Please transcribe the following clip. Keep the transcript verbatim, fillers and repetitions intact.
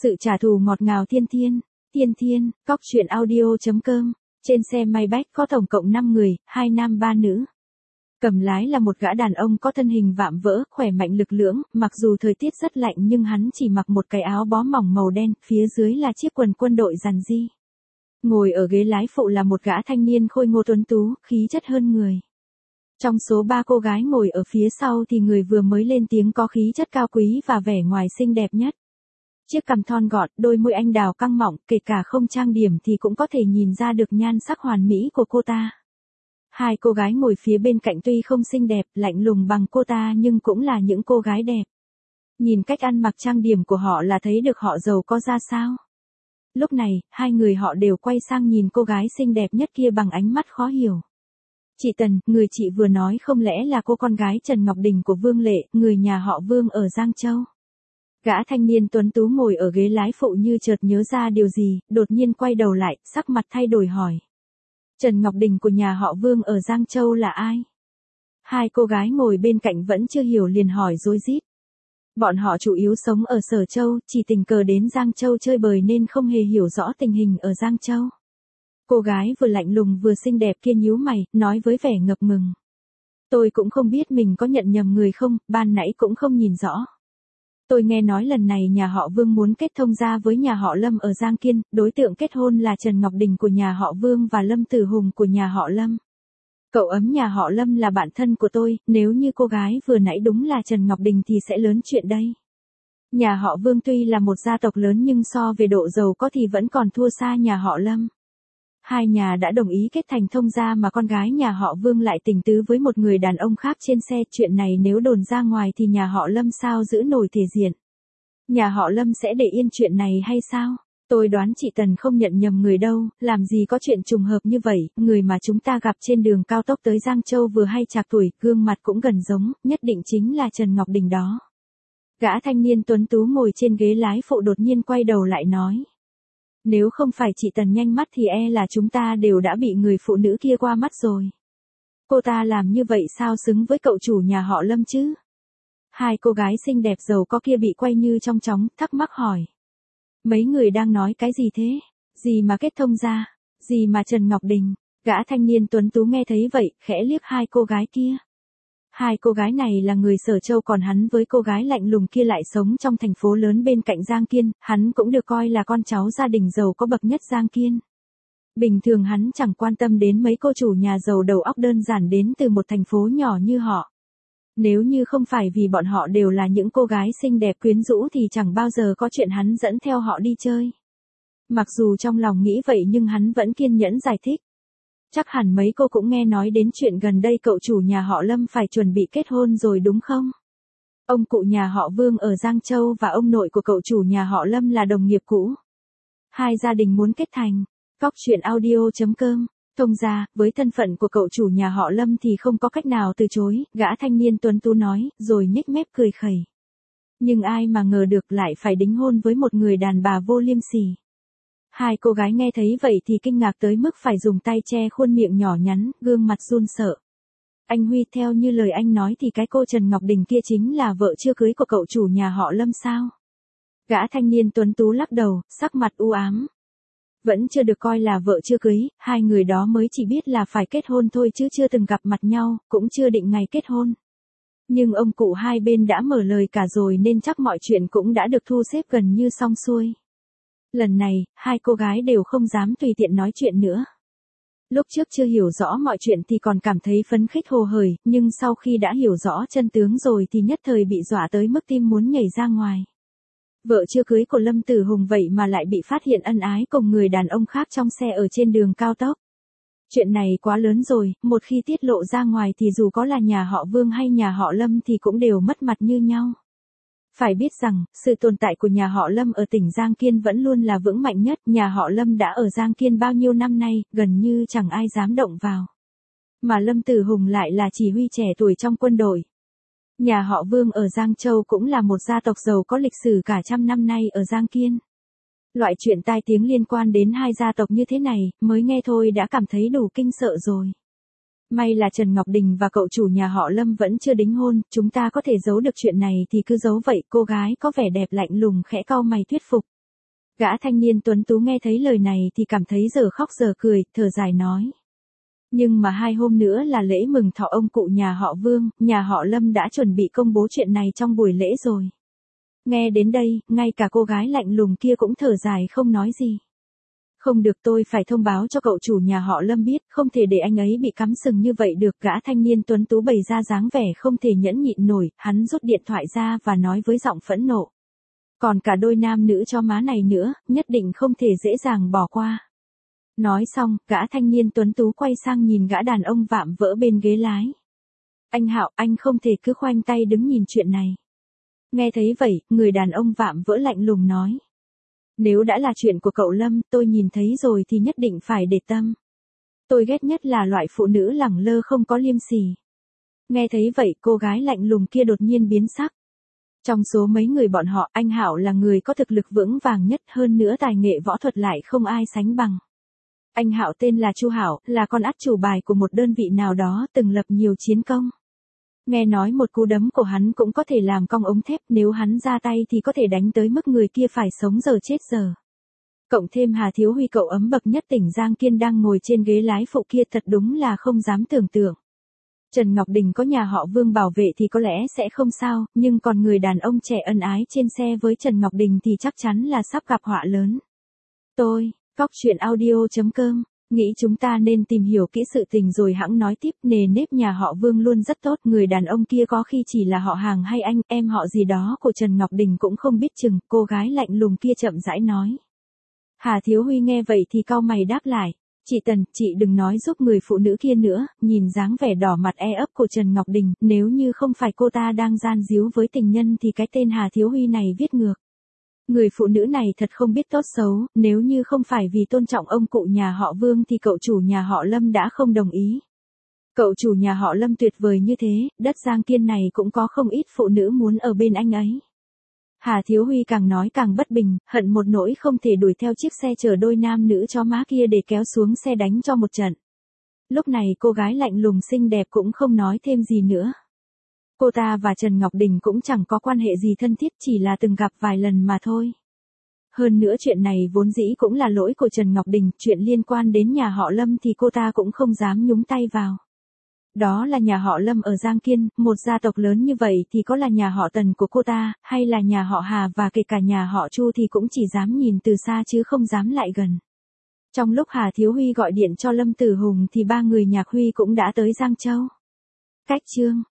Sự trả thù ngọt ngào thiên thiên, thiên thiên, cóc truyện audio.com, trên xe Maybach có tổng cộng năm người, hai nam ba nữ. Cầm lái là một gã đàn ông có thân hình vạm vỡ, khỏe mạnh lực lưỡng, mặc dù thời tiết rất lạnh nhưng hắn chỉ mặc một cái áo bó mỏng màu đen, phía dưới là chiếc quần quân đội rằn ri. Ngồi ở ghế lái phụ là một gã thanh niên khôi ngô tuấn tú, khí chất hơn người. Trong số ba cô gái ngồi ở phía sau thì người vừa mới lên tiếng có khí chất cao quý và vẻ ngoài xinh đẹp nhất. Chiếc cằm thon gọn, đôi môi anh đào căng mọng, kể cả không trang điểm thì cũng có thể nhìn ra được nhan sắc hoàn mỹ của cô ta. Hai cô gái ngồi phía bên cạnh tuy không xinh đẹp, lạnh lùng bằng cô ta nhưng cũng là những cô gái đẹp. Nhìn cách ăn mặc trang điểm của họ là thấy được họ giàu có ra sao. Lúc này, hai người họ đều quay sang nhìn cô gái xinh đẹp nhất kia bằng ánh mắt khó hiểu. Chị Tần, người chị vừa nói không lẽ là cô con gái Trần Ngọc Đình của Vương Lệ, người nhà họ Vương ở Giang Châu. Gã thanh niên tuấn tú ngồi ở ghế lái phụ như chợt nhớ ra điều gì, đột nhiên quay đầu lại, sắc mặt thay đổi hỏi. Trần Ngọc Đình của nhà họ Vương ở Giang Châu là ai? Hai cô gái ngồi bên cạnh vẫn chưa hiểu liền hỏi rối rít. Bọn họ chủ yếu sống ở Sở Châu, chỉ tình cờ đến Giang Châu chơi bời nên không hề hiểu rõ tình hình ở Giang Châu. Cô gái vừa lạnh lùng vừa xinh đẹp kia nhíu mày, nói với vẻ ngập ngừng. Tôi cũng không biết mình có nhận nhầm người không, ban nãy cũng không nhìn rõ. Tôi nghe nói lần này nhà họ Vương muốn kết thông gia với nhà họ Lâm ở Giang Kiên, đối tượng kết hôn là Trần Ngọc Đình của nhà họ Vương và Lâm Tử Hùng của nhà họ Lâm. Cậu ấm nhà họ Lâm là bạn thân của tôi, nếu như cô gái vừa nãy đúng là Trần Ngọc Đình thì sẽ lớn chuyện đây. Nhà họ Vương tuy là một gia tộc lớn nhưng so về độ giàu có thì vẫn còn thua xa nhà họ Lâm. Hai nhà đã đồng ý kết thành thông gia mà con gái nhà họ Vương lại tình tứ với một người đàn ông khác trên xe, chuyện này nếu đồn ra ngoài thì nhà họ Lâm sao giữ nổi thể diện. Nhà họ Lâm sẽ để yên chuyện này hay sao? Tôi đoán chị Tần không nhận nhầm người đâu, làm gì có chuyện trùng hợp như vậy, người mà chúng ta gặp trên đường cao tốc tới Giang Châu vừa hay chạc tuổi, gương mặt cũng gần giống, nhất định chính là Trần Ngọc Đình đó. Gã thanh niên tuấn tú ngồi trên ghế lái phụ đột nhiên quay đầu lại nói. Nếu không phải chị Tần nhanh mắt thì e là chúng ta đều đã bị người phụ nữ kia qua mắt rồi. Cô ta làm như vậy sao xứng với cậu chủ nhà họ Lâm chứ? Hai cô gái xinh đẹp giàu có kia bị quay như trong chóng, thắc mắc hỏi. Mấy người đang nói cái gì thế? Gì mà kết thông ra? Gì mà Trần Ngọc Đình? Gã thanh niên tuấn tú nghe thấy vậy, khẽ liếc hai cô gái kia. Hai cô gái này là người Sở Châu còn hắn với cô gái lạnh lùng kia lại sống trong thành phố lớn bên cạnh Giang Kiên, hắn cũng được coi là con cháu gia đình giàu có bậc nhất Giang Kiên. Bình thường hắn chẳng quan tâm đến mấy cô chủ nhà giàu đầu óc đơn giản đến từ một thành phố nhỏ như họ. Nếu như không phải vì bọn họ đều là những cô gái xinh đẹp quyến rũ thì chẳng bao giờ có chuyện hắn dẫn theo họ đi chơi. Mặc dù trong lòng nghĩ vậy nhưng hắn vẫn kiên nhẫn giải thích. Chắc hẳn mấy cô cũng nghe nói đến chuyện gần đây cậu chủ nhà họ Lâm phải chuẩn bị kết hôn rồi đúng không? Ông cụ nhà họ Vương ở Giang Châu và ông nội của cậu chủ nhà họ Lâm là đồng nghiệp cũ. Hai gia đình muốn kết thành. Cóc truyện audio.com. Thông ra, với thân phận của cậu chủ nhà họ Lâm thì không có cách nào từ chối, gã thanh niên tuấn tú nói, rồi nhếch mép cười khẩy. Nhưng ai mà ngờ được lại phải đính hôn với một người đàn bà vô liêm sỉ. Hai cô gái nghe thấy vậy thì kinh ngạc tới mức phải dùng tay che khuôn miệng nhỏ nhắn, gương mặt run sợ. Anh Huy, theo như lời anh nói thì cái cô Trần Ngọc Đình kia chính là vợ chưa cưới của cậu chủ nhà họ Lâm sao? Gã thanh niên tuấn tú lắc đầu, sắc mặt u ám. Vẫn chưa được coi là vợ chưa cưới, hai người đó mới chỉ biết là phải kết hôn thôi chứ chưa từng gặp mặt nhau, cũng chưa định ngày kết hôn. Nhưng ông cụ hai bên đã mở lời cả rồi nên chắc mọi chuyện cũng đã được thu xếp gần như xong xuôi. Lần này, hai cô gái đều không dám tùy tiện nói chuyện nữa. Lúc trước chưa hiểu rõ mọi chuyện thì còn cảm thấy phấn khích hồ hởi, nhưng sau khi đã hiểu rõ chân tướng rồi thì nhất thời bị dọa tới mức tim muốn nhảy ra ngoài. Vợ chưa cưới của Lâm Tử Hùng vậy mà lại bị phát hiện ân ái cùng người đàn ông khác trong xe ở trên đường cao tốc. Chuyện này quá lớn rồi, một khi tiết lộ ra ngoài thì dù có là nhà họ Vương hay nhà họ Lâm thì cũng đều mất mặt như nhau. Phải biết rằng, sự tồn tại của nhà họ Lâm ở tỉnh Giang Kiên vẫn luôn là vững mạnh nhất, nhà họ Lâm đã ở Giang Kiên bao nhiêu năm nay, gần như chẳng ai dám động vào. Mà Lâm Tử Hùng lại là chỉ huy trẻ tuổi trong quân đội. Nhà họ Vương ở Giang Châu cũng là một gia tộc giàu có lịch sử cả trăm năm nay ở Giang Kiên. Loại chuyện tai tiếng liên quan đến hai gia tộc như thế này, mới nghe thôi đã cảm thấy đủ kinh sợ rồi. May là Trần Ngọc Đình và cậu chủ nhà họ Lâm vẫn chưa đính hôn, chúng ta có thể giấu được chuyện này thì cứ giấu vậy, cô gái có vẻ đẹp lạnh lùng khẽ cau mày thuyết phục. Gã thanh niên tuấn tú nghe thấy lời này thì cảm thấy giờ khóc giờ cười, thở dài nói. Nhưng mà hai hôm nữa là lễ mừng thọ ông cụ nhà họ Vương, nhà họ Lâm đã chuẩn bị công bố chuyện này trong buổi lễ rồi. Nghe đến đây, ngay cả cô gái lạnh lùng kia cũng thở dài không nói gì. Không được, tôi phải thông báo cho cậu chủ nhà họ Lâm biết, không thể để anh ấy bị cắm sừng như vậy được. Gã thanh niên tuấn tú bày ra dáng vẻ không thể nhẫn nhịn nổi, hắn rút điện thoại ra và nói với giọng phẫn nộ. Còn cả đôi nam nữ cho má này nữa, nhất định không thể dễ dàng bỏ qua. Nói xong, gã thanh niên tuấn tú quay sang nhìn gã đàn ông vạm vỡ bên ghế lái. Anh Hạo, anh không thể cứ khoanh tay đứng nhìn chuyện này. Nghe thấy vậy, người đàn ông vạm vỡ lạnh lùng nói. Nếu đã là chuyện của cậu Lâm, tôi nhìn thấy rồi thì nhất định phải để tâm. Tôi ghét nhất là loại phụ nữ lẳng lơ không có liêm sỉ. Nghe thấy vậy, cô gái lạnh lùng kia đột nhiên biến sắc. Trong số mấy người bọn họ, anh Hạo là người có thực lực vững vàng nhất, hơn nữa tài nghệ võ thuật lại không ai sánh bằng. Anh Hạo tên là Chu Hảo, là con át chủ bài của một đơn vị nào đó, từng lập nhiều chiến công. Nghe nói một cú đấm của hắn cũng có thể làm cong ống thép, nếu hắn ra tay thì có thể đánh tới mức người kia phải sống giờ chết giờ. Cộng thêm Hà Thiếu Huy cậu ấm bậc nhất tỉnh Giang Kiên đang ngồi trên ghế lái phụ kia, thật đúng là không dám tưởng tượng. Trần Ngọc Đình có nhà họ Vương bảo vệ thì có lẽ sẽ không sao, nhưng còn người đàn ông trẻ ân ái trên xe với Trần Ngọc Đình thì chắc chắn là sắp gặp họa lớn. Tôi, Cóc Truyện Audio chấm com, nghĩ chúng ta nên tìm hiểu kỹ sự tình rồi hẵng nói tiếp. Nề nếp nhà họ Vương luôn rất tốt, người đàn ông kia có khi chỉ là họ hàng hay anh em họ gì đó của Trần Ngọc Đình cũng không biết chừng. Cô gái lạnh lùng kia chậm rãi nói. Hà Thiếu Huy nghe vậy thì cau mày đáp lại. Chị Tần, chị đừng nói giúp người phụ nữ kia nữa. Nhìn dáng vẻ đỏ mặt e ấp của Trần Ngọc Đình, nếu như không phải cô ta đang gian díu với tình nhân thì cái tên Hà Thiếu Huy này viết ngược. Người phụ nữ này thật không biết tốt xấu, nếu như không phải vì tôn trọng ông cụ nhà họ Vương thì cậu chủ nhà họ Lâm đã không đồng ý. Cậu chủ nhà họ Lâm tuyệt vời như thế, đất Giang Kiên này cũng có không ít phụ nữ muốn ở bên anh ấy. Hà Thiếu Huy càng nói càng bất bình, hận một nỗi không thể đuổi theo chiếc xe chở đôi nam nữ cho má kia để kéo xuống xe đánh cho một trận. Lúc này cô gái lạnh lùng xinh đẹp cũng không nói thêm gì nữa. Cô ta và Trần Ngọc Đình cũng chẳng có quan hệ gì thân thiết, chỉ là từng gặp vài lần mà thôi. Hơn nữa chuyện này vốn dĩ cũng là lỗi của Trần Ngọc Đình, chuyện liên quan đến nhà họ Lâm thì cô ta cũng không dám nhúng tay vào. Đó là nhà họ Lâm ở Giang Kiên, một gia tộc lớn như vậy thì có là nhà họ Tần của cô ta, hay là nhà họ Hà và kể cả nhà họ Chu thì cũng chỉ dám nhìn từ xa chứ không dám lại gần. Trong lúc Hà Thiếu Huy gọi điện cho Lâm Tử Hùng thì ba người Nhạc Huy cũng đã tới Giang Châu. Cách chương